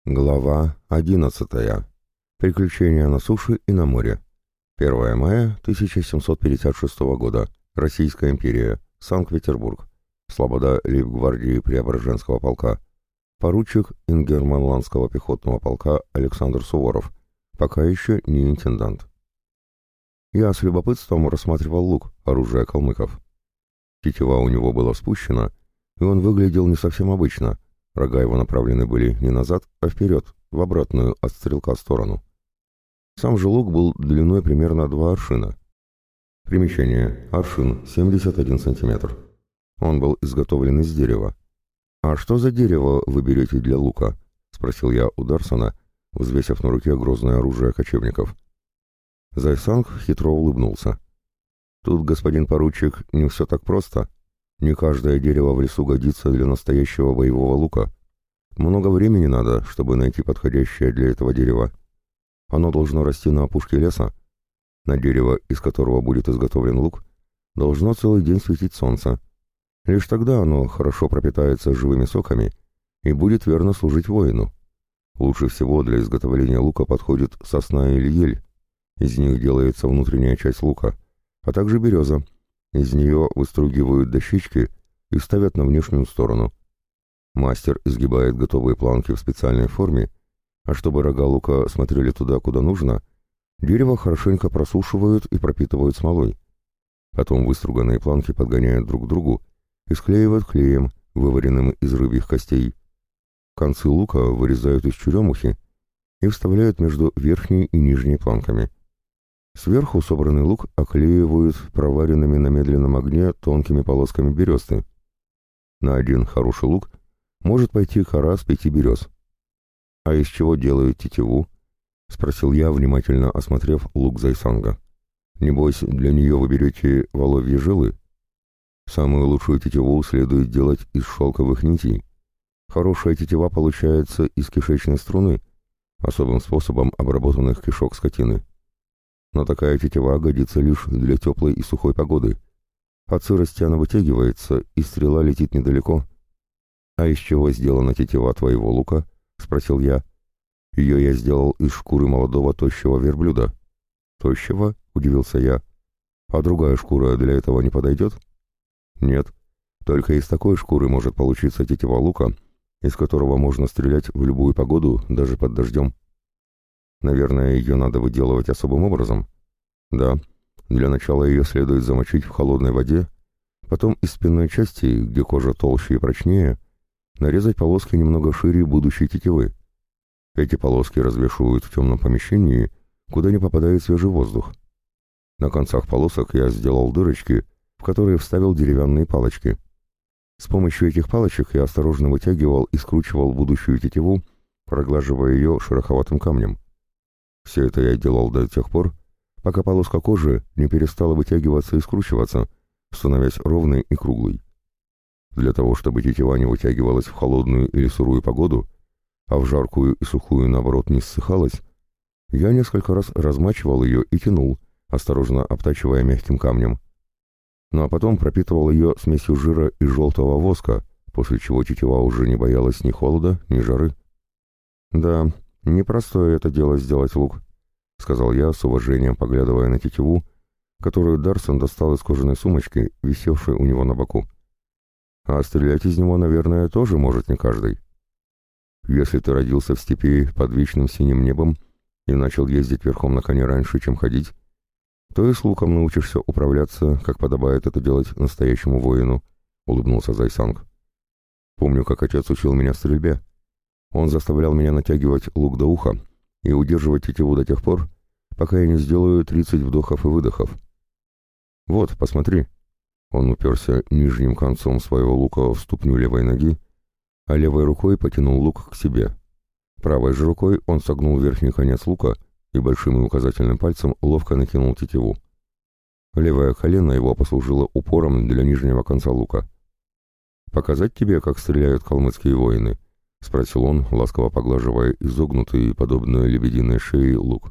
Глава 11. Приключения на суше и на море. 1 мая 1756 года. Российская империя. Санкт-Петербург. Слобода лейб-гвардии Преображенского полка. Поручик Ингерманландского пехотного полка Александр Суворов. Пока еще не интендант. Я с любопытством рассматривал лук, оружие калмыков. Тетива у него была спущена, и он выглядел не совсем обычно. Рога его направлены были не назад, а вперед, в обратную от стрелка сторону. Сам же лук был длиной примерно 2 аршина. Примечание. Аршин 71 сантиметр. Он был изготовлен из дерева. «А что за дерево вы берете для лука?» — спросил я у Дарсона, взвесив на руке грозное оружие кочевников. Зайсанг хитро улыбнулся. «Тут, господин поручик, не все так просто. Не каждое дерево в лесу годится для настоящего боевого лука. Много времени надо, чтобы найти подходящее для этого дерево. Оно должно расти на опушке леса. На дерево, из которого будет изготовлен лук, должно целый день светить солнце. Лишь тогда оно хорошо пропитается живыми соками и будет верно служить воину. Лучше всего для изготовления лука подходит сосна или ель. Из них делается внутренняя часть лука, а также береза. Из нее выстругивают дощечки и ставят на внешнюю сторону. Мастер изгибает готовые планки в специальной форме, а чтобы рога лука смотрели туда, куда нужно, дерево хорошенько просушивают и пропитывают смолой. Потом выструганные планки подгоняют друг к другу и склеивают клеем, вываренным из рыбьих костей. Концы лука вырезают из черемухи и вставляют между верхней и нижней планками. Сверху собранный лук оклеивают проваренными на медленном огне тонкими полосками бересты. На один хороший лук может пойти кора с 5 берез. «А из чего делают тетиву?» — спросил я, внимательно осмотрев лук Зайсанга. «Небось, для нее вы берете воловьи жилы?» «Самую лучшую тетиву следует делать из шелковых нитей. Хорошая тетива получается из кишечной струны, особым способом обработанных кишок скотины. Но такая тетива годится лишь для теплой и сухой погоды. От сырости она вытягивается, и стрела летит недалеко». «А из чего сделана тетива твоего лука?» — спросил я. «Ее я сделал из шкуры молодого тощего верблюда». «Тощего?» — удивился я. «А другая шкура для этого не подойдет?» «Нет. Только из такой шкуры может получиться тетива лука, из которого можно стрелять в любую погоду, даже под дождем». «Наверное, ее надо выделывать особым образом?» «Да. Для начала ее следует замочить в холодной воде, потом из спинной части, где кожа толще и прочнее, нарезать полоски немного шире будущей тетивы. Эти полоски развешивают в темном помещении, куда не попадает свежий воздух. На концах полосок я сделал дырочки, в которые вставил деревянные палочки. С помощью этих палочек я осторожно вытягивал и скручивал будущую тетиву, проглаживая ее шероховатым камнем. Все это я делал до тех пор, пока полоска кожи не перестала вытягиваться и скручиваться, становясь ровной и круглой. Для того, чтобы тетива не вытягивалась в холодную или сырую погоду, а в жаркую и сухую, наоборот, не ссыхалась, я несколько раз размачивал ее и тянул, осторожно обтачивая мягким камнем. Ну а потом пропитывал ее смесью жира и желтого воска, после чего тетива уже не боялась ни холода, ни жары. «Да, непростое это дело сделать лук», — сказал я, с уважением поглядывая на тетиву, которую Дарсон достал из кожаной сумочки, висевшей у него на боку. «А стрелять из него, наверное, тоже может не каждый. Если ты родился в степи под вечным синим небом и начал ездить верхом на коне раньше, чем ходить, то и с луком научишься управляться, как подобает это делать настоящему воину», — улыбнулся Зайсанг. «Помню, как отец учил меня стрельбе. Он заставлял меня натягивать лук до уха и удерживать тетиву до тех пор, пока я не сделаю 30 вдохов и выдохов. Вот, посмотри». Он уперся нижним концом своего лука в ступню левой ноги, а левой рукой потянул лук к себе. Правой же рукой он согнул верхний конец лука и большим и указательным пальцем ловко накинул тетиву. Левое колено его послужило упором для нижнего конца лука. «Показать тебе, как стреляют калмыцкие воины?» — спросил он, ласково поглаживая изогнутый, подобно лебединой шее, лук.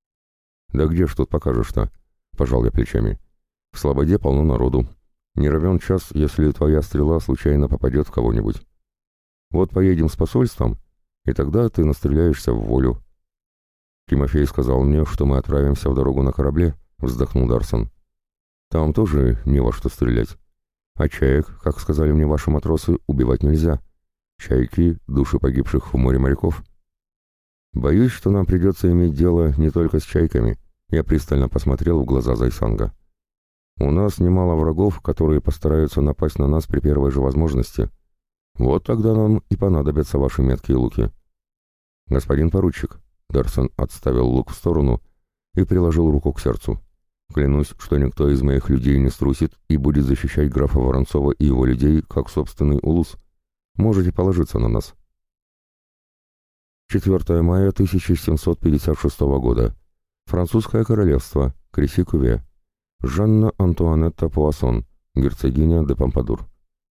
«Да где ж тут покажешь-то?» — пожал я плечами. «В Слободе полно народу. Не равен час, если твоя стрела случайно попадет в кого-нибудь. Вот поедем с посольством, и тогда ты настреляешься в волю». «Тимофей сказал мне, что мы отправимся в дорогу на корабле», — вздохнул Дарсон. «Там тоже не во что стрелять. А чаек, как сказали мне ваши матросы, убивать нельзя. Чайки — души погибших в море моряков». «Боюсь, что нам придется иметь дело не только с чайками», — я пристально посмотрел в глаза Зайсанга. «У нас немало врагов, которые постараются напасть на нас при первой же возможности. Вот тогда нам и понадобятся ваши меткие луки». «Господин поручик», — Дарсон отставил лук в сторону и приложил руку к сердцу. «Клянусь, что никто из моих людей не струсит и будет защищать графа Воронцова и его людей, как собственный улус. Можете положиться на нас». 4 мая 1756 года. Французское королевство. Креси-Куве. Жанна Антуанетта Пуассон, герцогиня де Помпадур.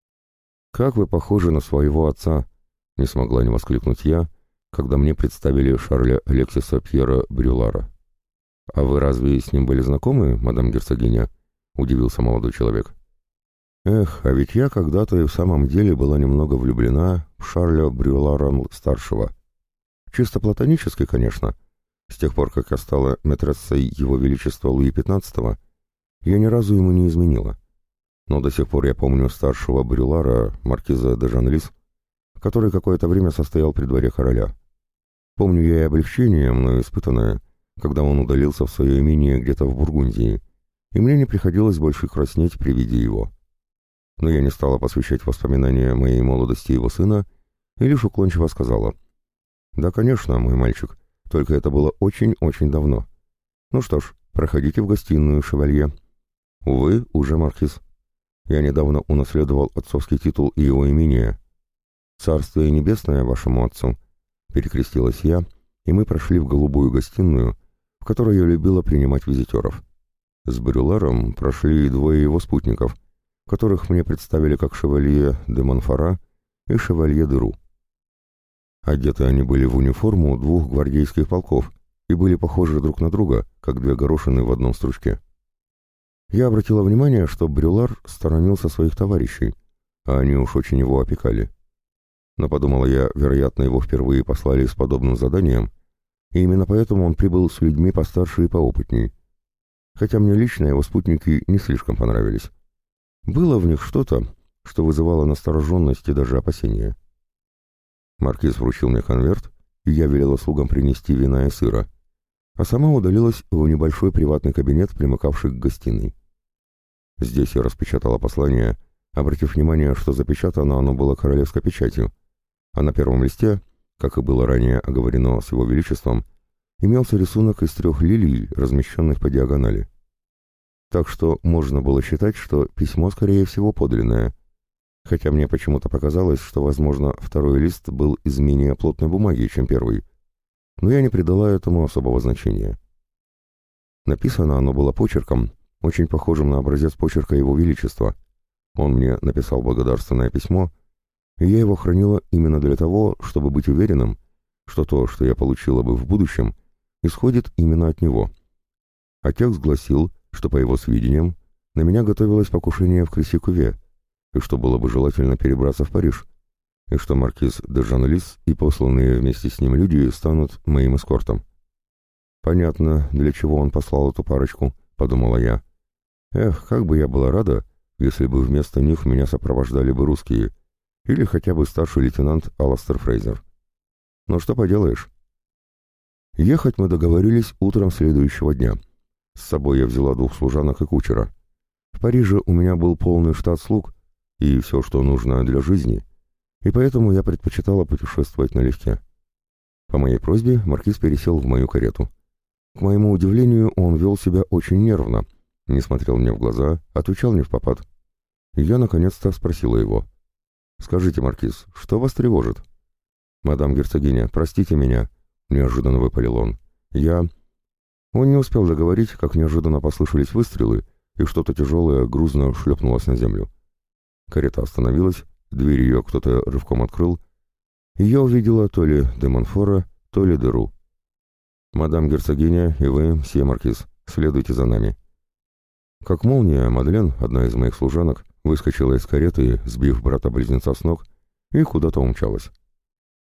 «Как вы похожи на своего отца!» — не смогла не воскликнуть я, когда мне представили Шарля Алексиса Пьера Брюлара. «А вы разве с ним были знакомы, мадам герцогиня?» — удивился молодой человек. «Эх, а ведь я когда-то и в самом деле была немного влюблена в Шарля Брюлара-старшего. Чисто платонически, конечно. С тех пор, как я стала метрессой Его Величества Луи XV, я ни разу ему не изменила. Но до сих пор я помню старшего Брюлара, маркиза де Жанлис, который какое-то время состоял при дворе короля. Помню я и облегчение, мною испытанное, когда он удалился в свое имение где-то в Бургундии, и мне не приходилось больше краснеть при виде его. Но я не стала посвящать воспоминания моей молодости его сына и лишь уклончиво сказала: «Да, конечно, мой мальчик, только это было очень-очень давно. Ну что ж, проходите в гостиную, шевалье». «Увы, уже маркиз. Я недавно унаследовал отцовский титул и его имение. Царствие небесное вашему отцу», — перекрестилась я, и мы прошли в голубую гостиную, в которой я любила принимать визитеров. С Брюларом прошли и двое его спутников, которых мне представили как шевалье де Монфора и шевалье де Ру. Одеты они были в униформу двух гвардейских полков и были похожи друг на друга, как две горошины в одном стручке. Я обратила внимание, что Брюлар сторонился своих товарищей, а они уж очень его опекали. Но, подумала я, вероятно, его впервые послали с подобным заданием, и именно поэтому он прибыл с людьми постарше и поопытней. Хотя мне лично его спутники не слишком понравились. Было в них что-то, что вызывало настороженность и даже опасения. Маркиз вручил мне конверт, и я велела слугам принести вина и сыра, а сама удалилась в небольшой приватный кабинет, примыкавший к гостиной. Здесь я распечатала послание, обратив внимание, что запечатано оно было королевской печатью, а на первом листе, как и было ранее оговорено с его величеством, имелся рисунок из 3 лилий, размещенных по диагонали. Так что можно было считать, что письмо, скорее всего, подлинное, хотя мне почему-то показалось, что, возможно, второй лист был из менее плотной бумаги, чем первый, но я не придала этому особого значения. Написано оно было почерком, очень похожим на образец почерка Его Величества. Он мне написал благодарственное письмо, и я его хранила именно для того, чтобы быть уверенным, что то, что я получила бы в будущем, исходит именно от него. А текст гласил, что, по его сведениям, на меня готовилось покушение в Креси-Куве, и что было бы желательно перебраться в Париж, и что маркиз де Жанлис и посланные вместе с ним люди станут моим эскортом. «Понятно, для чего он послал эту парочку», — подумала я. «Эх, как бы я была рада, если бы вместо них меня сопровождали бы русские, или хотя бы старший лейтенант Аластер Фрейзер. Но что поделаешь?» Ехать мы договорились утром следующего дня. С собой я взяла 2 служанок и кучера. В Париже у меня был полный штат слуг и все, что нужно для жизни, и поэтому я предпочитала путешествовать налегке. По моей просьбе маркиз пересел в мою карету. К моему удивлению, он вел себя очень нервно, не смотрел мне в глаза, отвечал невпопад. Я наконец-то спросила его: «Скажите, маркиз, что вас тревожит?» «Мадам герцогиня, простите меня», — неожиданно выпалил он. Он не успел договорить, как неожиданно послышались выстрелы, и что-то тяжелое грузно шлепнулось на землю. Карета остановилась, дверь ее кто-то рывком открыл, и я увидела то ли де Монфора, то ли де Ру. «Мадам герцогиня и вы, мсье маркиз, следуйте за нами». Как молния, Мадлен, одна из моих служанок, выскочила из кареты, сбив брата-близнеца с ног, и куда-то умчалась.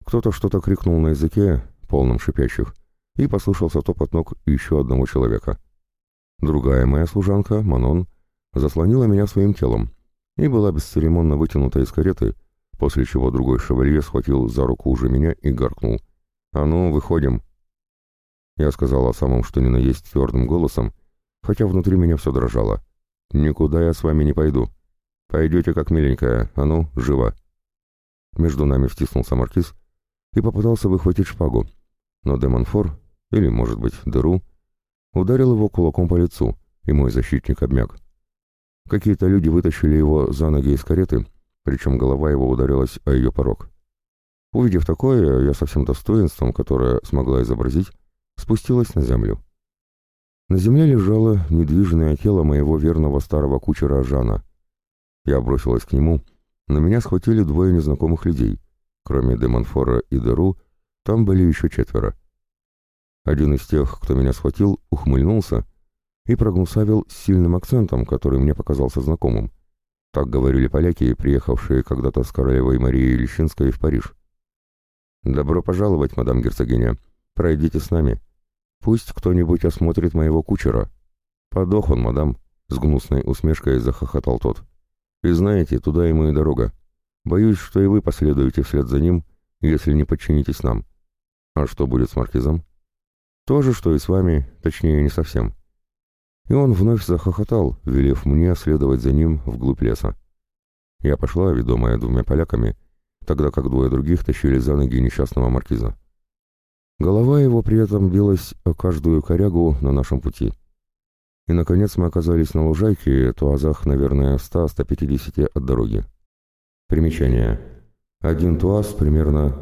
Кто-то что-то крикнул на языке, полном шипящих, и послышался топот ног еще одного человека. Другая моя служанка, Манон, заслонила меня своим телом и была бесцеремонно вытянута из кареты, после чего другой шевалье схватил за руку уже меня и гаркнул: «А ну, выходим!» Я сказала самым что ни на есть твердым голосом, хотя внутри меня все дрожало: «Никуда я с вами не пойду. Пойдете как миленькая, а ну, живо!» Между нами втиснулся маркиз и попытался выхватить шпагу, но де Монфор, или, может быть, Деру, ударил его кулаком по лицу, и мой защитник обмяк. Какие-то люди вытащили его за ноги из кареты, причем голова его ударилась о ее порог. Увидев такое, я со всем достоинством, которое смогла изобразить, спустилась на землю. На земле лежало недвижное тело моего верного старого кучера Жана. Я бросилась к нему, но меня схватили двое незнакомых людей. Кроме де Монфора и Деру, там были еще 4. Один из тех, кто меня схватил, ухмыльнулся и прогнусавил с сильным акцентом, который мне показался знакомым. Так говорили поляки, приехавшие когда-то с королевой Марией Лещинской в Париж. «Добро пожаловать, мадам герцогиня. Пройдите с нами. Пусть кто-нибудь осмотрит моего кучера». «Подох он, мадам», — с гнусной усмешкой захохотал тот. «И знаете, туда ему и дорога. Боюсь, что и вы последуете вслед за ним, если не подчинитесь нам». «А что будет с маркизом?» «То же, что и с вами, точнее, не совсем». И он вновь захохотал, велев мне следовать за ним вглубь леса. Я пошла, ведомая 2 поляками, тогда как 2 других тащили за ноги несчастного маркиза. Голова его при этом билась о каждую корягу на нашем пути. И, наконец, мы оказались на лужайке, туазах, наверное, 100-150 от дороги. Примечание. 1 туаз примерно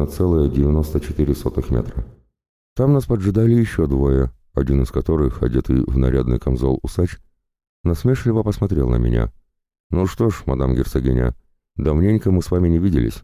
1,94 метра. Там нас поджидали еще 2, один из которых, одетый в нарядный камзол усач, насмешливо посмотрел на меня. «Ну что ж, мадам герцогиня, давненько мы с вами не виделись».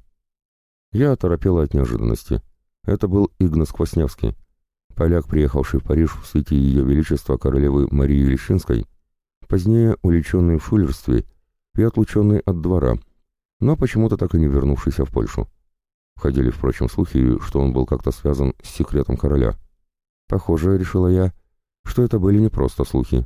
Я оторопела от неожиданности. Это был Игнас Квасневский, поляк, приехавший в Париж в свете Ее Величества королевы Марии Лещинской, позднее уличенный в шулерстве и отлученный от двора, но почему-то так и не вернувшийся в Польшу. Ходили, впрочем, слухи, что он был как-то связан с секретом короля. Похоже, решила я, что это были не просто слухи.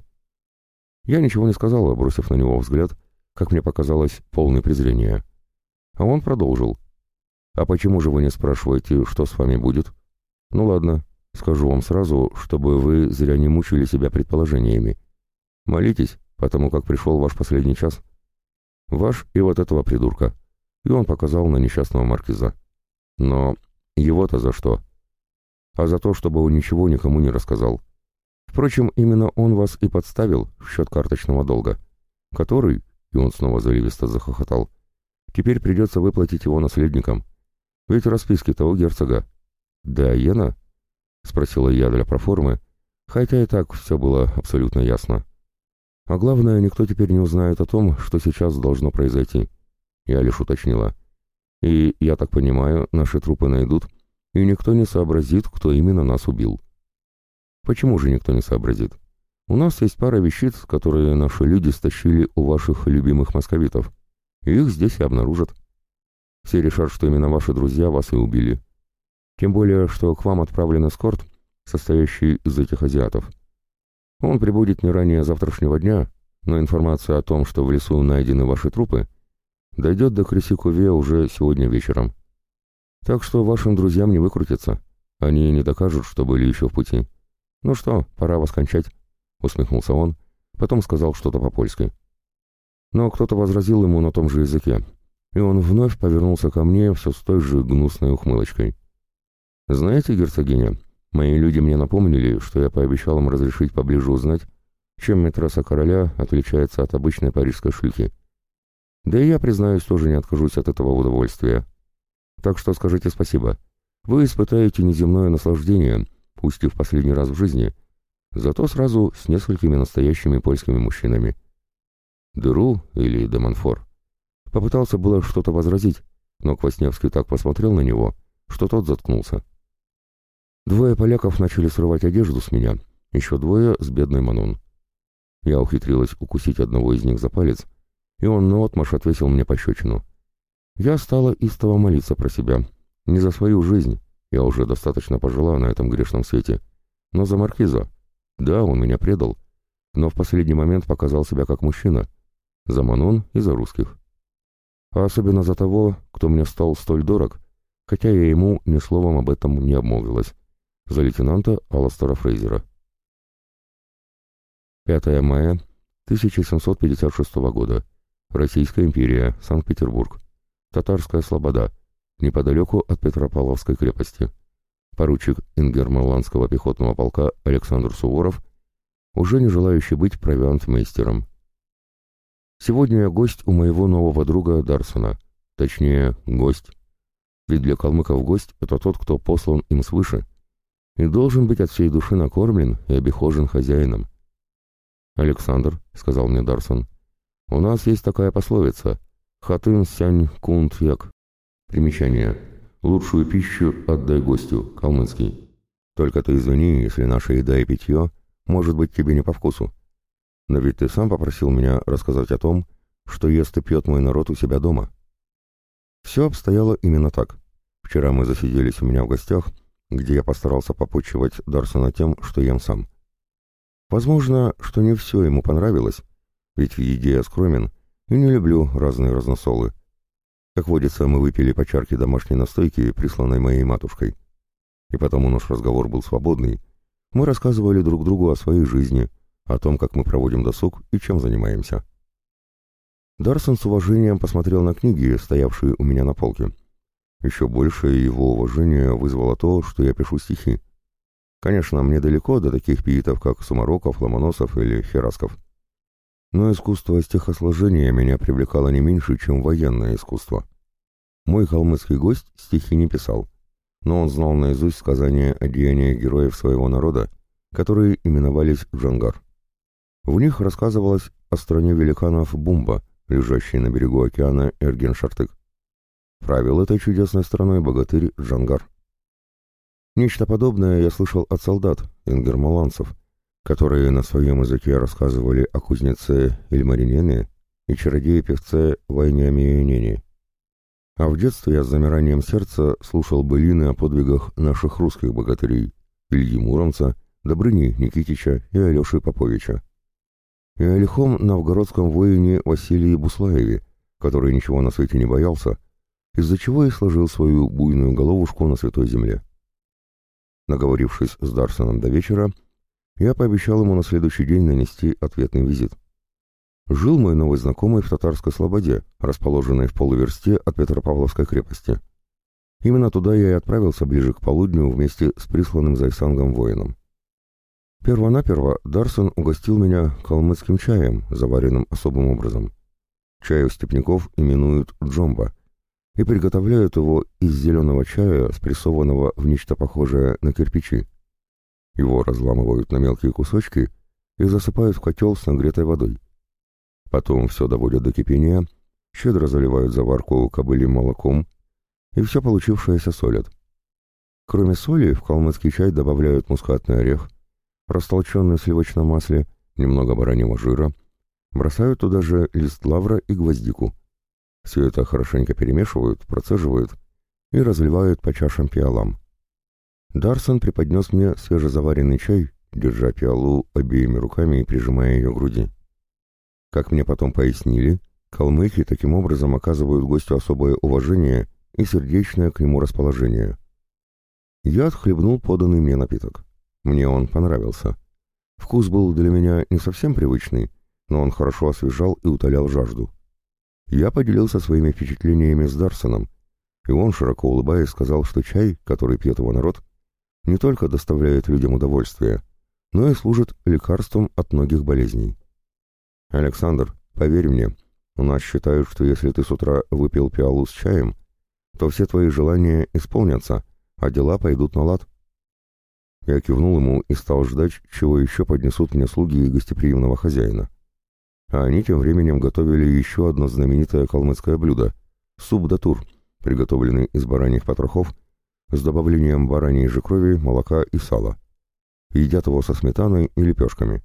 Я ничего не сказала, бросив на него взгляд, как мне показалось, полный презрения. А он продолжил. «А почему же вы не спрашиваете, что с вами будет? Ну ладно, скажу вам сразу, чтобы вы зря не мучили себя предположениями. Молитесь, потому как пришел ваш последний час. Ваш и вот этого придурка». И он показал на несчастного маркиза. «Но его-то за что?» «А за то, чтобы он ничего никому не рассказал. Впрочем, именно он вас и подставил в счет карточного долга, который, и он снова заливисто захохотал, теперь придется выплатить его наследникам. Ведь расписки-то у герцога». «Да, Йена?» — спросила я для проформы, хотя и так все было абсолютно ясно. А главное, никто теперь не узнает о том, что сейчас должно произойти. Я лишь уточнила. «И, я так понимаю, наши трупы найдут, и никто не сообразит, кто именно нас убил». «Почему же никто не сообразит? У нас есть пара вещиц, которые наши люди стащили у ваших любимых московитов, и их здесь и обнаружат. Все решат, что именно ваши друзья вас и убили. Тем более, что к вам отправлен эскорт, состоящий из этих азиатов. Он прибудет не ранее завтрашнего дня, но информация о том, что в лесу найдены ваши трупы, дойдет до Кресикуве уже сегодня вечером. Так что вашим друзьям не выкрутиться. Они не докажут, что были еще в пути. Ну что, пора вас кончать», — усмехнулся он, потом сказал что-то по-польски. Но кто-то возразил ему на том же языке, и он вновь повернулся ко мне все с той же гнусной ухмылочкой. «Знаете, герцогиня, мои люди мне напомнили, что я пообещал им разрешить поближе узнать, чем матресса короля отличается от обычной парижской шлюхи. Да и я, признаюсь, тоже не откажусь от этого удовольствия. Так что скажите спасибо. Вы испытаете неземное наслаждение, пусть и в последний раз в жизни, зато сразу с несколькими настоящими польскими мужчинами». Деру, или де Монфор, попытался было что-то возразить, но Квасневский так посмотрел на него, что тот заткнулся. 2 поляков начали срывать одежду с меня, еще 2 с бедной Манон. Я ухитрилась укусить одного из них за палец, и он наотмашь отвесил мне пощечину. Я стала истово молиться про себя, Не за свою жизнь, я уже достаточно пожила на этом грешном свете, но за маркиза. Да, он меня предал, но в последний момент показал себя как мужчина. За Манон и за русских. А особенно за того, кто мне стал столь дорог, хотя я ему ни словом об этом не обмолвилась. За лейтенанта Алластера Фрейзера. 5 мая 1756 года. Российская империя, Санкт-Петербург. Татарская слобода, неподалеку от Петропавловской крепости. Поручик Ингерманландского пехотного полка Александр Суворов, уже не желающий быть провиантмейстером. Сегодня я гость у моего нового друга Дарсона. Точнее, гость. Ведь для калмыков гость — это тот, кто послан им свыше, и должен быть от всей души накормлен и обихожен хозяином. «Александр», — сказал мне Дарсон, — «у нас есть такая пословица «Хатын сянь кунт як». Примечание. «Лучшую пищу отдай гостю», калмыцкий. Только ты извини, если наша еда и питье может быть тебе не по вкусу. Но ведь ты сам попросил меня рассказать о том, что ест и пьет мой народ у себя дома. Все обстояло именно так. Вчера мы засиделись у меня в гостях, где я постарался попотчевать Дарсона тем, что ем сам. Возможно, что не все ему понравилось, ведь в еде я скромен и не люблю разные разносолы. Как водится, мы выпили по чарке домашней настойки, присланной моей матушкой. И потому наш разговор был свободный. Мы рассказывали друг другу о своей жизни, о том, как мы проводим досуг и чем занимаемся. Дарсон с уважением посмотрел на книги, стоявшие у меня на полке. Еще большее его уважение вызвало то, что я пишу стихи. Конечно, мне далеко до таких пиитов, как Сумароков, Ломоносов или Херасков. Но искусство стихосложения меня привлекало не меньше, чем военное искусство. Мой калмыцкий гость стихи не писал, но он знал наизусть сказания о деяниях героев своего народа, которые именовались Джангар. В них рассказывалось о стране великанов Бумба, лежащей на берегу океана Эрген-Шартык. Правил этой чудесной страной богатырь Джангар. Нечто подобное я слышал от солдат, ингерманландцев, которые на своем языке рассказывали о кузнеце Ильмаринене и чародее-певце Вайнямиенене. А в детстве я с замиранием сердца слушал былины о подвигах наших русских богатырей Ильи Муромца, Добрыни Никитича и Алеши Поповича. И о лихом новгородском воине Василии Буслаеве, который ничего на свете не боялся, из-за чего и сложил свою буйную головушку на святой земле. Наговорившись с Дарсоном до вечера, я пообещал ему на следующий день нанести ответный визит. Жил мой новый знакомый в Татарской слободе, расположенной в полуверсте от Петропавловской крепости. Именно туда я и отправился ближе к полудню вместе с присланным Зайсангом воином. Первонаперво Дарсон угостил меня калмыцким чаем, заваренным особым образом. Чай у степняков именуют джомба, и приготовляют его из зеленого чая, спрессованного в нечто похожее на кирпичи. Его разламывают на мелкие кусочки и засыпают в котел с нагретой водой. Потом все доводят до кипения, щедро заливают заварку кобыльим молоком и все получившееся солят. Кроме соли в калмыцкий чай добавляют мускатный орех, растолченный в сливочном масле, немного бараньего жира, бросают туда же лист лавра и гвоздику. Все это хорошенько перемешивают, процеживают и разливают по чашам пиалам. Дарсон преподнес мне свежезаваренный чай, держа пиалу обеими руками и прижимая ее к груди. Как мне потом пояснили, калмыки таким образом оказывают гостю особое уважение и сердечное к нему расположение. Я отхлебнул поданный мне напиток. Мне он понравился. Вкус был для меня не совсем привычный, но он хорошо освежал и утолял жажду. Я поделился своими впечатлениями с Дарсоном, и он, широко улыбаясь, сказал, что чай, который пьет его народ, не только доставляет людям удовольствие, но и служит лекарством от многих болезней. «Александр, поверь мне, у нас считают, что если ты с утра выпил пиалу с чаем, то все твои желания исполнятся, а дела пойдут на лад». Я кивнул ему и стал ждать, чего еще поднесут мне слуги гостеприимного хозяина. А они тем временем готовили еще одно знаменитое калмыцкое блюдо — суп-датур, приготовленный из бараньих потрохов с добавлением бараньей же крови, молока и сала. Едят его со сметаной и лепешками.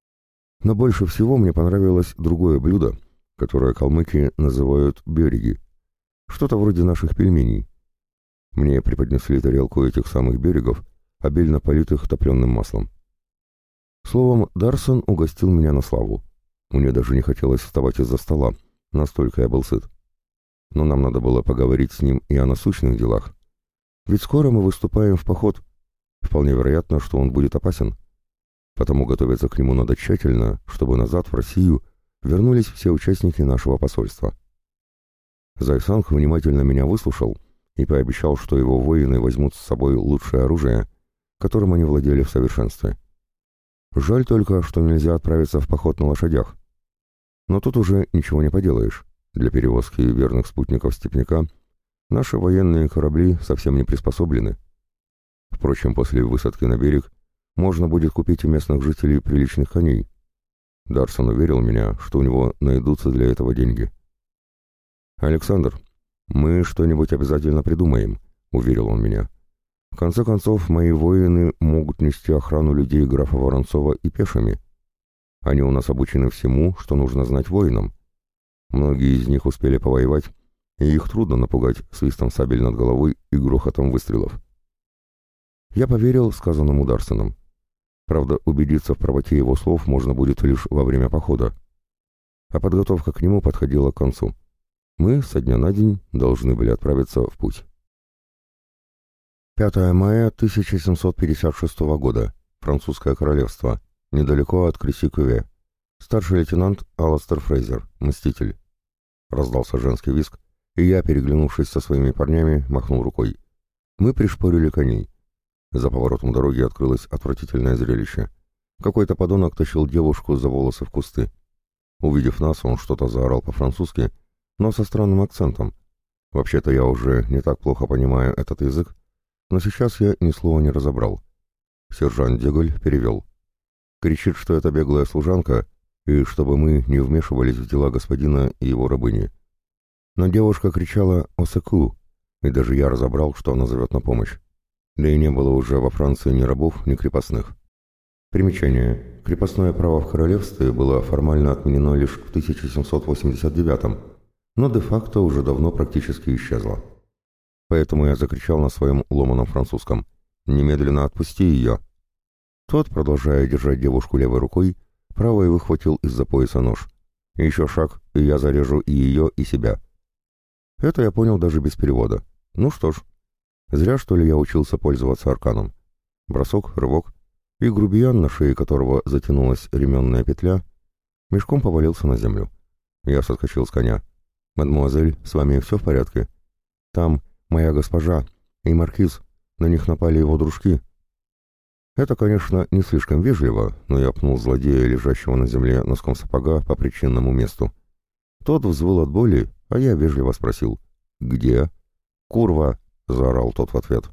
Но больше всего мне понравилось другое блюдо, которое калмыки называют береги, что-то вроде наших пельменей. Мне преподнесли тарелку этих самых берегов, обильно политых топленым маслом. Словом, Дарсон угостил меня на славу. Мне даже не хотелось вставать из-за стола, настолько я был сыт. Но нам надо было поговорить с ним и о насущных делах. Ведь скоро мы выступаем в поход. Вполне вероятно, что он будет опасен. Потому готовиться к нему надо тщательно, чтобы назад, в Россию, вернулись все участники нашего посольства. Зайсанг внимательно меня выслушал и пообещал, что его воины возьмут с собой лучшее оружие, которым они владели в совершенстве. Жаль только, что нельзя отправиться в поход на лошадях. Но тут уже ничего не поделаешь. Для перевозки верных спутников степняка наши военные корабли совсем не приспособлены. Впрочем, после высадки на берег можно будет купить у местных жителей приличных коней. Дарсон уверил меня, что у него найдутся для этого деньги. «Александр, мы что-нибудь обязательно придумаем», — уверил он меня. «В конце концов, мои воины могут нести охрану людей графа Воронцова и пешими. Они у нас обучены всему, что нужно знать воинам. Многие из них успели повоевать, и их трудно напугать свистом сабель над головой и грохотом выстрелов». Я поверил сказанному Дарсоном. Правда, убедиться в правоте его слов можно будет лишь во время похода. А подготовка к нему подходила к концу. Мы со дня на день должны были отправиться в путь. 5 мая 1756 года. Французское королевство. Недалеко от Креси-Кюве. Старший лейтенант Аластер Фрейзер. Мститель. Раздался женский визг, и я, переглянувшись со своими парнями, махнул рукой. Мы пришпорили коней. За поворотом дороги открылось отвратительное зрелище. Какой-то подонок тащил девушку за волосы в кусты. Увидев нас, он что-то заорал по-французски, но со странным акцентом. Вообще-то я уже не так плохо понимаю этот язык, но сейчас я ни слова не разобрал. Сержант Деголь перевел. Кричит, что это беглая служанка, и чтобы мы не вмешивались в дела господина и его рабыни. Но девушка кричала «Осеку», и даже я разобрал, что она зовет на помощь. Да и не было уже во Франции ни рабов, ни крепостных. Примечание. Крепостное право в королевстве было формально отменено лишь в 1789, но де-факто уже давно практически исчезло. Поэтому я закричал на своем ломаном французском: «Немедленно отпусти ее!» Тот, продолжая держать девушку левой рукой, правой выхватил из-за пояса нож. «Еще шаг, и я зарежу и ее, и себя». Это я понял даже без перевода. Ну что ж, зря, что ли, я учился пользоваться арканом. Бросок, рывок, и грубиян, на шее которого затянулась ременная петля, мешком повалился на землю. Я соскочил с коня. «Мадемуазель, с вами все в порядке? Там моя госпожа и маркиз, на них напали его дружки». Это, конечно, не слишком вежливо, но я пнул злодея, лежащего на земле носком сапога, по причинному месту. Тот взвыл от боли, а я вежливо спросил: «Где?» «Курва!» — заорал тот в ответ.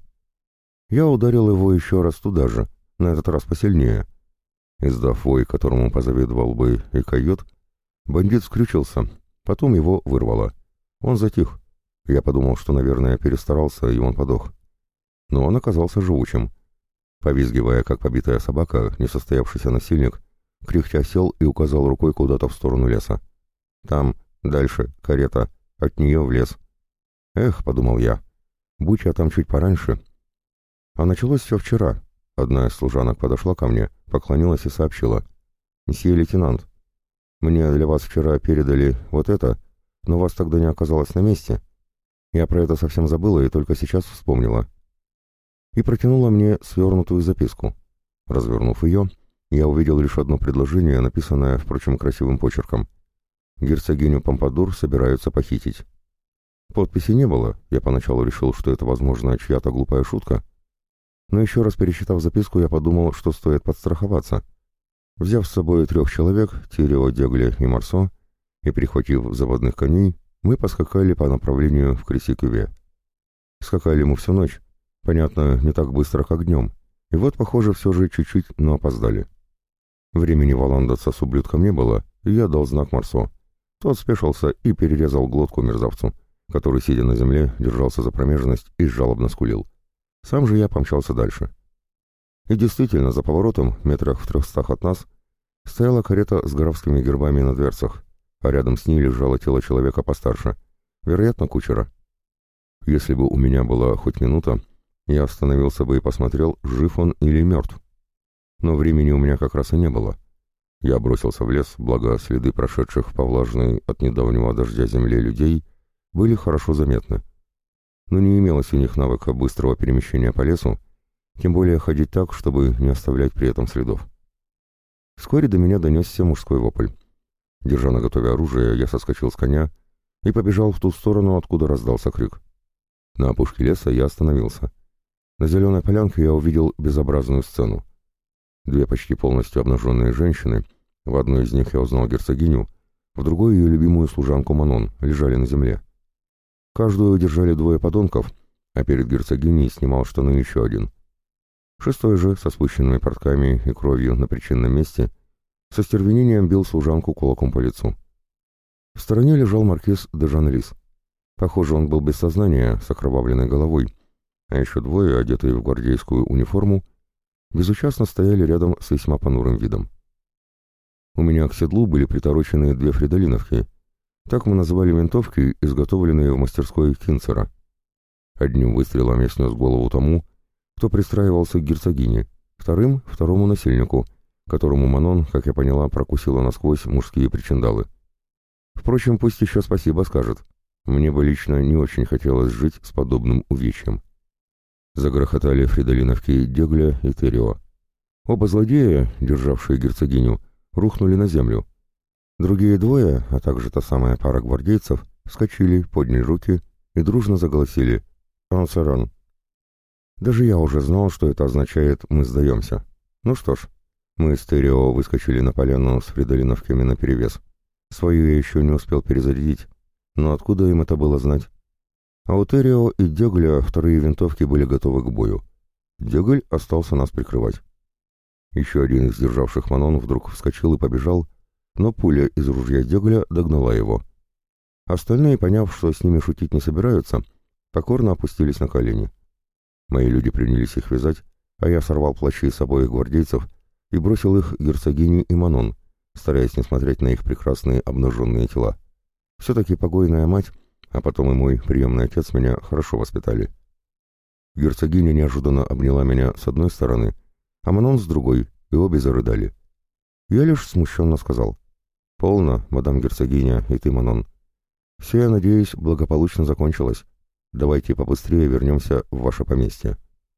Я ударил его еще раз туда же, на этот раз посильнее. Издав вой, которому позавидовал бы и койот, бандит скрючился, потом его вырвало. Он затих. Я подумал, что, наверное, перестарался, и он подох. Но он оказался живучим. Повизгивая, как побитая собака, несостоявшийся насильник, кряхтя сел и указал рукой куда-то в сторону леса. «Там, дальше, карета, от нее в лес». «Эх», — подумал я, — «будь я там чуть пораньше». А началось все вчера. Одна из служанок подошла ко мне, поклонилась и сообщила: «Мсье лейтенант, мне для вас вчера передали вот это, но вас тогда не оказалось на месте. Я про это совсем забыла и только сейчас вспомнила». И протянула мне свернутую записку. Развернув ее, я увидел лишь одно предложение, написанное, впрочем, красивым почерком. «Герцогиню Помпадур собираются похитить». Подписи не было, я поначалу решил, что это, возможно, чья-то глупая шутка. Но еще раз перечитав записку, я подумал, что стоит подстраховаться. Взяв с собой 3 человек, Тирио, Дегле и Марсо, и прихватив заводных коней, мы поскакали по направлению в Креси-Кюве. Скакали мы всю ночь, понятно, не так быстро, как днем, и вот, похоже, все же чуть-чуть, но опоздали. Времени валандаться с ублюдком не было, и я дал знак Марсо. Тот спешился и перерезал глотку мерзавцу, который, сидя на земле, держался за промежность и жалобно скулил. Сам же я помчался дальше. И действительно, за поворотом, метрах в 300 от нас, стояла карета с графскими гербами на дверцах, а рядом с ней лежало тело человека постарше, вероятно, кучера. Если бы у меня была хоть минута, я остановился бы и посмотрел, жив он или мертв. Но времени у меня как раз и не было. Я бросился в лес, благо следы прошедших по влажной от недавнего дождя земле людей были хорошо заметны. Но не имелось у них навыка быстрого перемещения по лесу, тем более ходить так, чтобы не оставлять при этом следов. Вскоре до меня донесся мужской вопль. Держа наготове оружие, я соскочил с коня и побежал в ту сторону, откуда раздался крик. На опушке леса я остановился. На зеленой полянке я увидел безобразную сцену. Две почти полностью обнаженные женщины, в одной из них я узнал герцогиню, в другой ее любимую служанку Манон, лежали на земле. Каждую держали двое подонков, а перед герцогиней снимал штаны еще один. Шестой же, со спущенными портками и кровью на причинном месте, со стервенением бил служанку кулаком по лицу. В стороне лежал маркиз де Жанлис. Похоже, он был без сознания, с окровавленной головой, а еще двое, одетые в гвардейскую униформу, безучастно стояли рядом с весьма понурым видом. У меня к седлу были приторочены две фридолиновки. Так мы называли винтовки, изготовленные в мастерской Кинцера. Одним выстрелом я снес голову тому, кто пристраивался к герцогине, второму насильнику, которому Манон, как я поняла, прокусила насквозь мужские причиндалы. Впрочем, пусть еще спасибо скажет. Мне бы лично не очень хотелось жить с подобным увечьем. Загрохотали фридолиновки Дегля и Терио. Оба злодея, державшие герцогиню, рухнули на землю. Другие двое, а также та самая пара гвардейцев, вскочили, подняли руки и дружно заголосили «Ансаран». Даже я уже знал, что это означает «мы сдаемся». Ну что ж, мы с Терио выскочили на поляну с фридолиновками наперевес. Свою я еще не успел перезарядить, но откуда им это было знать? А у Терио и Дегля вторые винтовки были готовы к бою. Дегль остался нас прикрывать. Еще один из державших Манон вдруг вскочил и побежал, но пуля из ружья Дегля догнала его. Остальные, поняв, что с ними шутить не собираются, покорно опустились на колени. Мои люди принялись их вязать, а я сорвал плащи с обоих гвардейцев и бросил их герцогине и Манон, стараясь не смотреть на их прекрасные обнаженные тела. Все-таки покойная мать, а потом и мой приемный отец меня хорошо воспитали. Герцогиня неожиданно обняла меня с одной стороны, а Манон с другой, и обе зарыдали. Я лишь смущенно сказал: «Полно, мадам герцогиня и ты, Манон. Все, я надеюсь, благополучно закончилось. Давайте побыстрее вернемся в ваше поместье».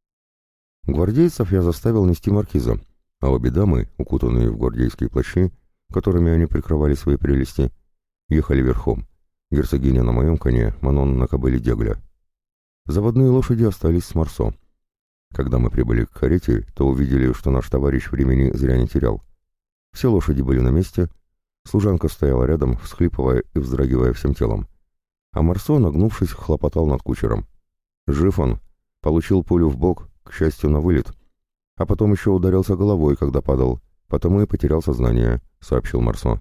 Гвардейцев я заставил нести маркиза, а обе дамы, укутанные в гвардейские плащи, которыми они прикрывали свои прелести, ехали верхом. Герцогиня на моем коне, Манон на кобыле Дегля. Заводные лошади остались с Марсо. Когда мы прибыли к карете, то увидели, что наш товарищ времени зря не терял. Все лошади были на месте, служанка стояла рядом, всхлипывая и вздрагивая всем телом. А Марсо, нагнувшись, хлопотал над кучером. Жив он, получил пулю в бок, к счастью, на вылет. А потом еще ударился головой, когда падал, потому и потерял сознание, сообщил Марсо.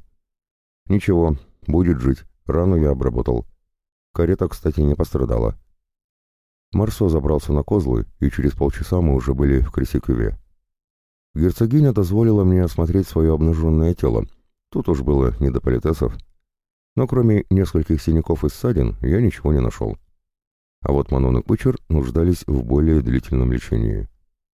Ничего, будет жить, рану я обработал. Карета, кстати, не пострадала. Марсо забрался на козлы, и через полчаса мы уже были в Кресикюве. Герцогиня дозволила мне осмотреть свое обнаженное тело. Тут уж было не до политесов. Но кроме нескольких синяков и ссадин, я ничего не нашел. А вот Манон и кучер нуждались в более длительном лечении.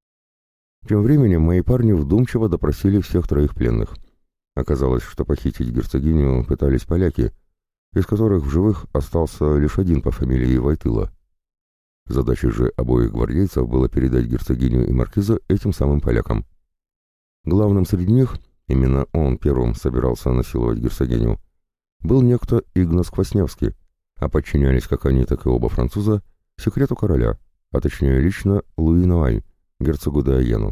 Тем временем мои парни вдумчиво допросили всех троих пленных. Оказалось, что похитить герцогиню пытались поляки, из которых в живых остался лишь один по фамилии Войтыла. Задачей же обоих гвардейцев было передать герцогиню и маркиза этим самым полякам. Главным среди них, именно он первым собирался насиловать герцогиню, был некто Игнас Квасневский, а подчинялись как они, так и оба француза секрету короля, а точнее лично Луи Нуай, герцогу де Айену.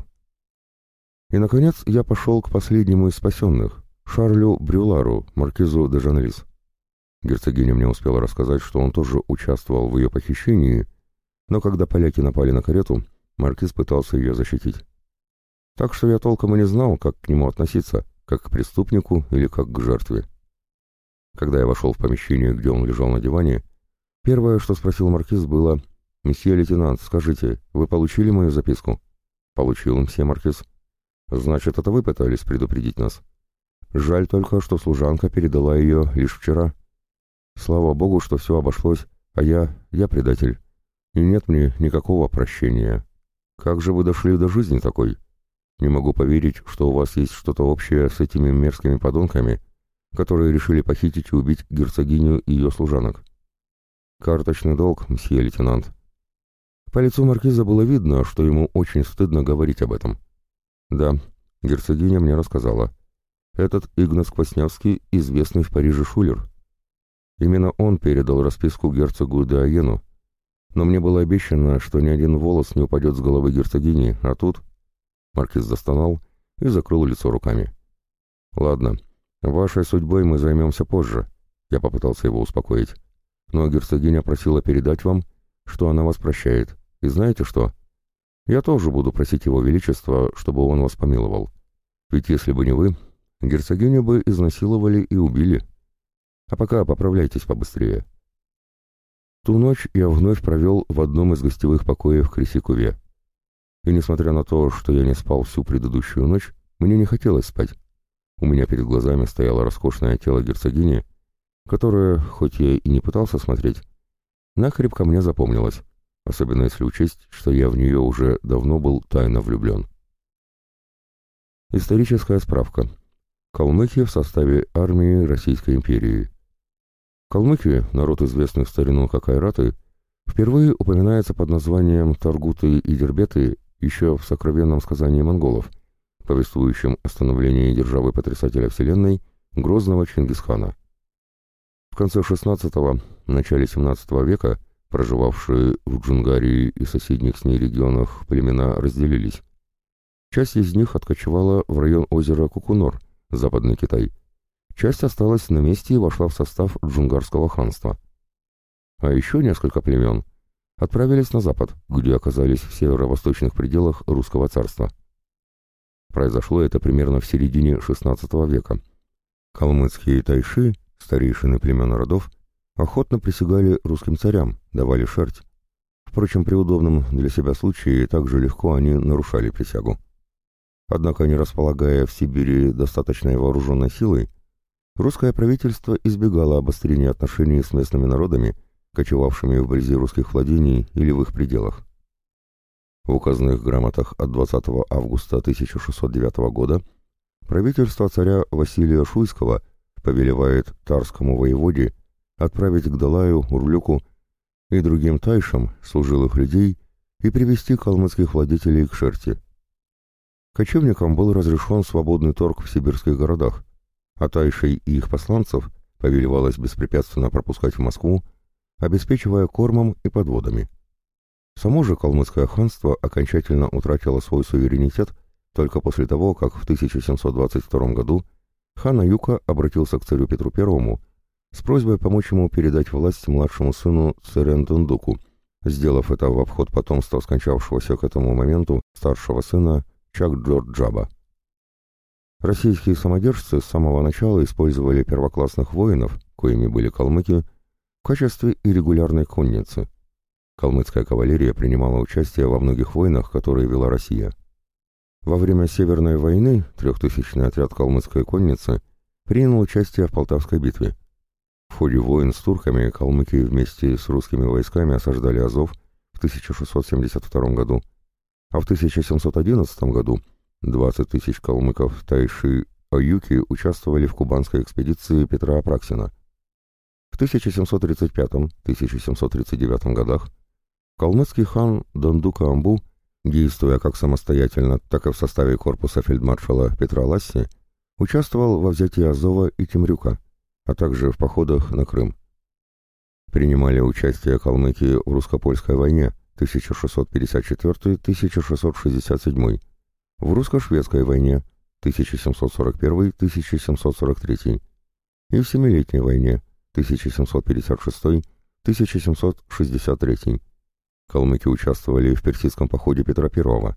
И, наконец, я пошел к последнему из спасенных, Шарлю Брюлару, маркизу де Жанлис. Герцогиня мне успела рассказать, что он тоже участвовал в ее похищении, но когда поляки напали на карету, маркиз пытался ее защитить. Так что я толком и не знал, как к нему относиться, как к преступнику или как к жертве. Когда я вошел в помещение, где он лежал на диване, первое, что спросил маркиз, было: «Месье лейтенант, скажите, вы получили мою записку?» «Получил, месье маркиз». «Значит, это вы пытались предупредить нас?» «Жаль только, что служанка передала ее лишь вчера. Слава богу, что все обошлось, а я предатель. И нет мне никакого прощения. Как же вы дошли до жизни такой? Не могу поверить, что у вас есть что-то общее с этими мерзкими подонками, которые решили похитить и убить герцогиню и ее служанок. Карточный долг, мсье лейтенант. По лицу маркиза было видно, что ему очень стыдно говорить об этом. Да, герцогиня мне рассказала. Этот Игнас Квасневский — известный в Париже шулер. Именно он передал расписку герцогу де Аену. Но мне было обещано, что ни один волос не упадет с головы герцогини, а тут... Маркиз застонал и закрыл лицо руками. «Ладно, вашей судьбой мы займемся позже», — я попытался его успокоить. «Но герцогиня просила передать вам, что она вас прощает. И знаете что? Я тоже буду просить его величества, чтобы он вас помиловал. Ведь если бы не вы, герцогиню бы изнасиловали и убили. А пока поправляйтесь побыстрее». Ту ночь я вновь провел в одном из гостевых покоев Кресикуве. И несмотря на то, что я не спал всю предыдущую ночь, мне не хотелось спать. У меня перед глазами стояло роскошное тело герцогини, которое, хоть я и не пытался смотреть, накрепко мне запомнилось, особенно если учесть, что я в нее уже давно был тайно влюблен. Историческая справка. Калмыки в составе армии Российской империи. Калмыки, народ известный в старину как айраты, впервые упоминается под названием Таргуты и Дербеты еще в сокровенном сказании монголов, повествующем о становлении державы потрясателя вселенной грозного Чингисхана. В конце XVI – начале XVII века проживавшие в Джунгарии и соседних с ней регионах племена разделились. Часть из них откочевала в район озера Кукунор, Западный Китай. Часть осталась на месте и вошла в состав Джунгарского ханства. А еще несколько племен отправились на запад, где оказались в северо-восточных пределах Русского царства. Произошло это примерно в середине XVI века. Калмыцкие тайши, старейшины племен и родов, охотно присягали русским царям, давали шерсть. Впрочем, при удобном для себя случае также легко они нарушали присягу. Однако, не располагая в Сибири достаточной вооруженной силой, русское правительство избегало обострения отношений с местными народами, кочевавшими вблизи русских владений или в их пределах. В указанных грамотах от 20 августа 1609 года правительство царя Василия Шуйского повелевает тарскому воеводе отправить к Далаю, Урлюку и другим тайшам служилых людей и привести калмыцких владетелей к шерти. Кочевникам был разрешен свободный торг в сибирских городах, а тайшей и их посланцев повелевалось беспрепятственно пропускать в Москву, обеспечивая кормом и подводами. Само же калмыцкое ханство окончательно утратило свой суверенитет только после того, как в 1722 году хан Аюка обратился к царю Петру I с просьбой помочь ему передать власть младшему сыну Церен-Тундуку, сделав это в обход потомства скончавшегося к этому моменту старшего сына Чак-Джорджаба. Российские самодержцы с самого начала использовали первоклассных воинов, коими были калмыки, в качестве иррегулярной конницы. Калмыцкая кавалерия принимала участие во многих войнах, которые вела Россия. Во время Северной войны 3000-й отряд калмыцкой конницы принял участие в Полтавской битве. В ходе войн с турками калмыки вместе с русскими войсками осаждали Азов в 1672 году, а в 1711 году 20 000 калмыков Тайши Аюки участвовали в кубанской экспедиции Петра Апраксина. В 1735-1739 годах калмыцкий хан Дондука Амбу, действуя как самостоятельно, так и в составе корпуса фельдмаршала Петра Ласси, участвовал во взятии Азова и Темрюка, а также в походах на Крым. Принимали участие калмыки в русско-польской войне 1654-1667, в русско-шведской войне 1741-1743 и в Семилетней войне 1756-1763. Калмыки участвовали в персидском походе Петра I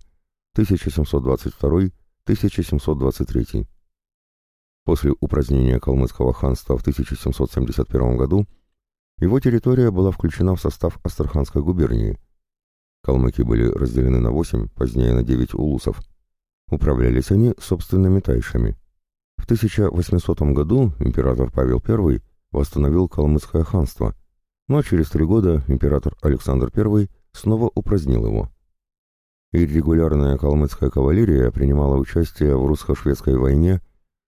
1722-1723. После упразднения калмыцкого ханства в 1771 году его территория была включена в состав Астраханской губернии. Калмыки были разделены на 8, позднее на 9 улусов. Управлялись они собственными тайшами. В 1800 году император Павел I восстановил калмыцкое ханство, но через 3 года император Александр I снова упразднил его. И регулярная калмыцкая кавалерия принимала участие в русско-шведской войне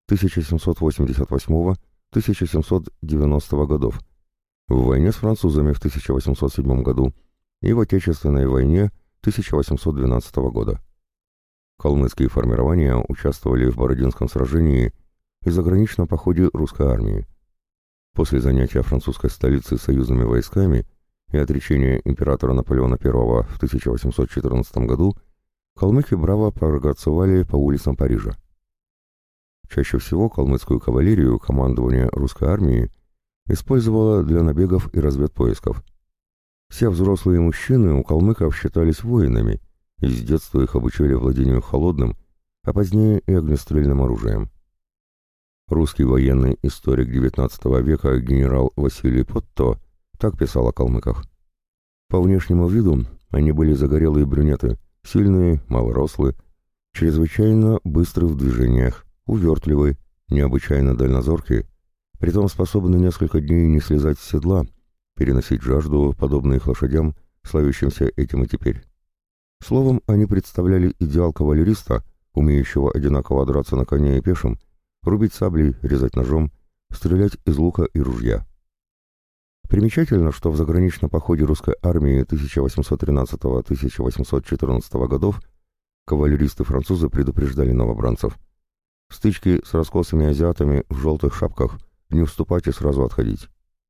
1788-1790 годов, в войне с французами в 1807 году и в Отечественной войне 1812 года. Калмыцкие формирования участвовали в Бородинском сражении и заграничном походе русской армии. После занятия французской столицы союзными войсками и отречения императора Наполеона I в 1814 году калмыки браво прогорцевали по улицам Парижа. Чаще всего калмыцкую кавалерию командование русской армии использовало для набегов и разведпоисков. Все взрослые мужчины у калмыков считались воинами, и с детства их обучали владению холодным, а позднее и огнестрельным оружием. Русский военный историк XIX века генерал Василий Потто так писал о калмыках. По внешнему виду они были загорелые брюнеты, сильные, малорослые, чрезвычайно быстры в движениях, увертливы, необычайно дальнозоркие, притом способны несколько дней не слезать с седла, переносить жажду, подобно их лошадям, славящимся этим и теперь. Словом, они представляли идеал кавалериста, умеющего одинаково драться на коне и пешем, рубить саблей, резать ножом, стрелять из лука и ружья. Примечательно, что в заграничном походе русской армии 1813-1814 годов кавалеристы-французы предупреждали новобранцев: в стычке с раскосыми азиатами в желтых шапках не вступать и сразу отходить.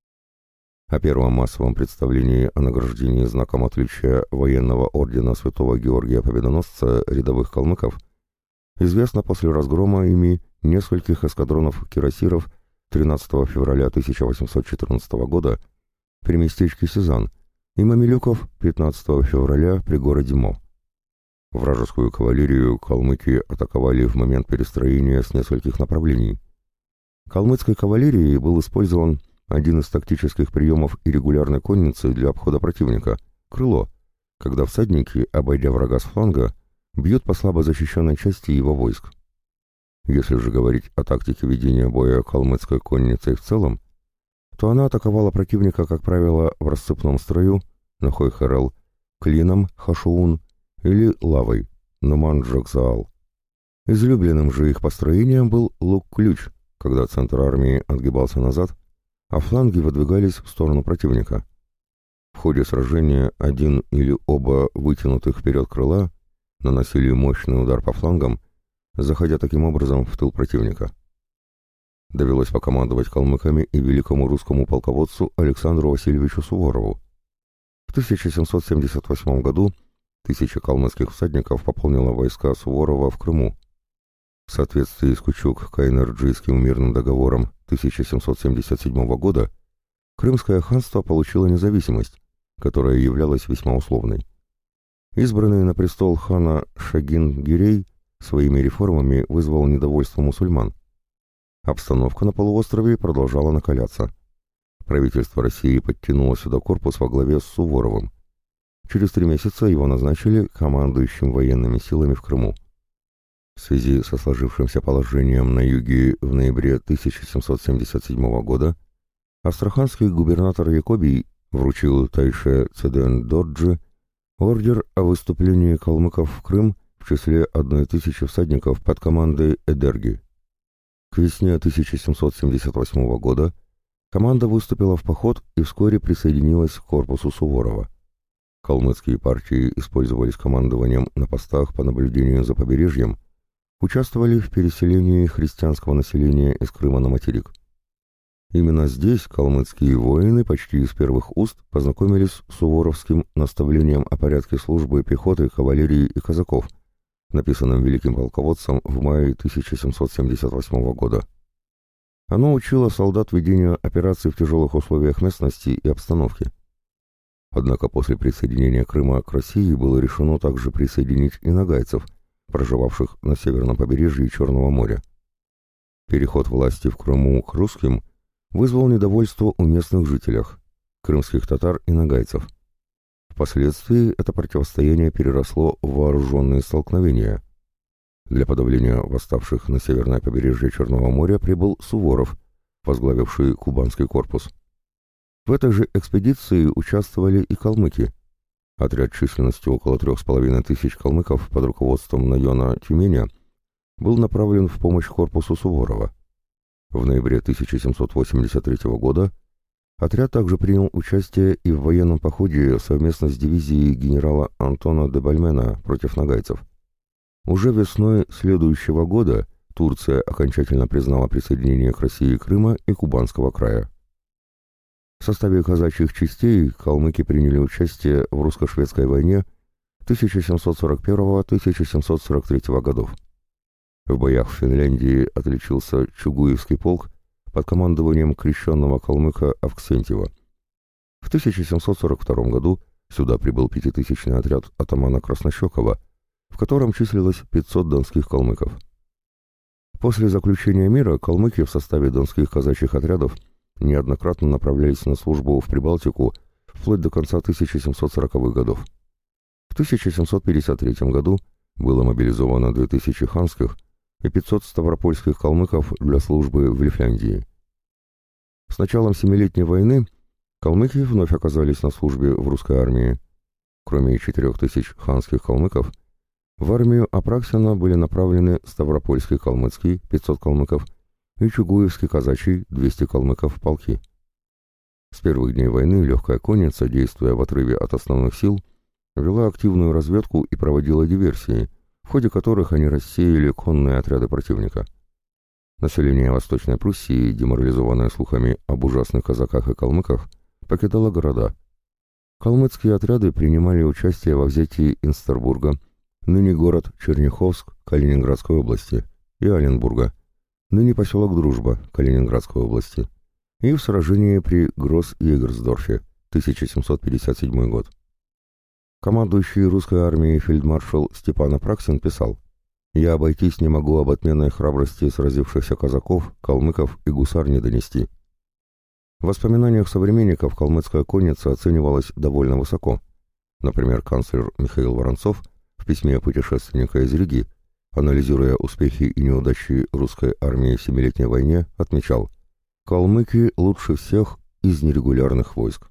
О первом массовом представлении о награждении знаком отличия военного ордена Святого Георгия Победоносца рядовых калмыков известно после разгрома ими нескольких эскадронов кирасиров 13 февраля 1814 года при местечке Сизан и мамилюков 15 февраля при городе Мо. Вражескую кавалерию калмыки атаковали в момент перестроения с нескольких направлений. Калмыцкой кавалерией был использован один из тактических приемов и регулярной конницы для обхода противника — крыло, когда всадники, обойдя врага с фланга, бьют по слабо защищенной части его войск. Если же говорить о тактике ведения боя калмыцкой конницей в целом, то она атаковала противника, как правило, в рассыпном строю, нахой-харел, клином, хашуун или лавой, нуман-джокзаал. Излюбленным же их построением был лук-ключ, когда центр армии отгибался назад, а фланги выдвигались в сторону противника. В ходе сражения один или оба вытянутых вперед крыла наносили мощный удар по флангам, заходя таким образом в тыл противника. Довелось покомандовать калмыками и великому русскому полководцу Александру Васильевичу Суворову. В 1778 году 1000 калмыцких всадников пополнило войска Суворова в Крыму. В соответствии с Кучук-Кайнерджийским мирным договором 1777 года Крымское ханство получило независимость, которая являлась весьма условной. Избранный на престол хана Шагин-Гирей своими реформами вызвал недовольство мусульман. Обстановка на полуострове продолжала накаляться. Правительство России подтянуло сюда корпус во главе с Суворовым. Через 3 месяца его назначили командующим военными силами в Крыму. В связи со сложившимся положением на юге в ноябре 1777 года астраханский губернатор Якобий вручил Тайше Цеден-Дорджи ордер о выступлении калмыков в Крым в числе 1000 всадников под командой Эдерги. К весне 1778 года команда выступила в поход и вскоре присоединилась к корпусу Суворова. Калмыцкие партии использовались командованием на постах по наблюдению за побережьем, участвовали в переселении христианского населения из Крыма на материк. Именно здесь калмыцкие воины почти из первых уст познакомились с суворовским наставлением о порядке службы пехоты, кавалерии и казаков, написанным великим полководцем в мае 1778 года. Оно учило солдат ведению операций в тяжелых условиях местности и обстановки. Однако после присоединения Крыма к России было решено также присоединить и нагайцев, проживавших на северном побережье Черного моря. Переход власти в Крыму к русским вызвал недовольство у местных жителей, крымских татар и нагайцев. Впоследствии это противостояние переросло в вооруженные столкновения. Для подавления восставших на северное побережье Черного моря прибыл Суворов, возглавивший Кубанский корпус. В этой же экспедиции участвовали и калмыки. Отряд численностью около 3500 калмыков под руководством Найона Тюменя был направлен в помощь корпусу Суворова. В ноябре 1783 года отряд также принял участие и в военном походе совместно с дивизией генерала Антона де Бальмена против нагайцев. Уже весной следующего года Турция окончательно признала присоединение к России Крыма и Кубанского края. В составе казачьих частей калмыки приняли участие в русско-шведской войне 1741-1743 годов. В боях в Финляндии отличился Чугуевский полк под командованием крещенного калмыка Авксентьева. В 1742 году сюда прибыл 5000-ный отряд атамана Краснощекова, в котором числилось 500 донских калмыков. После заключения мира калмыки в составе донских казачьих отрядов неоднократно направлялись на службу в Прибалтику вплоть до конца 1740-х годов. В 1753 году было мобилизовано 2000 ханских и 500 ставропольских калмыков для службы в Лифляндии. С началом Семилетней войны калмыки вновь оказались на службе в русской армии. Кроме 4000 ханских калмыков, в армию Апраксина были направлены Ставропольский калмыцкий 500 калмыков и Чугуевский казачий 200 калмыков полки. С первых дней войны легкая конница, действуя в отрыве от основных сил, вела активную разведку и проводила диверсии, в ходе которых они рассеяли конные отряды противника. Население Восточной Пруссии, деморализованное слухами об ужасных казаках и калмыках, покидало города. Калмыцкие отряды принимали участие во взятии Инстербурга, ныне город Черняховск Калининградской области, и Аленбурга, ныне поселок Дружба Калининградской области, и в сражении при Гросс-Егерсдорфе, 1757 год. Командующий русской армией фельдмаршал Степан Апраксин писал: «Я обойтись не могу об отменной храбрости сразившихся казаков, калмыков и гусар не донести». В воспоминаниях современников калмыцкая конница оценивалась довольно высоко. Например, канцлер Михаил Воронцов в письме путешественника из Риги, анализируя успехи и неудачи русской армии в Семилетней войне, отмечал: «Калмыки лучше всех из нерегулярных войск».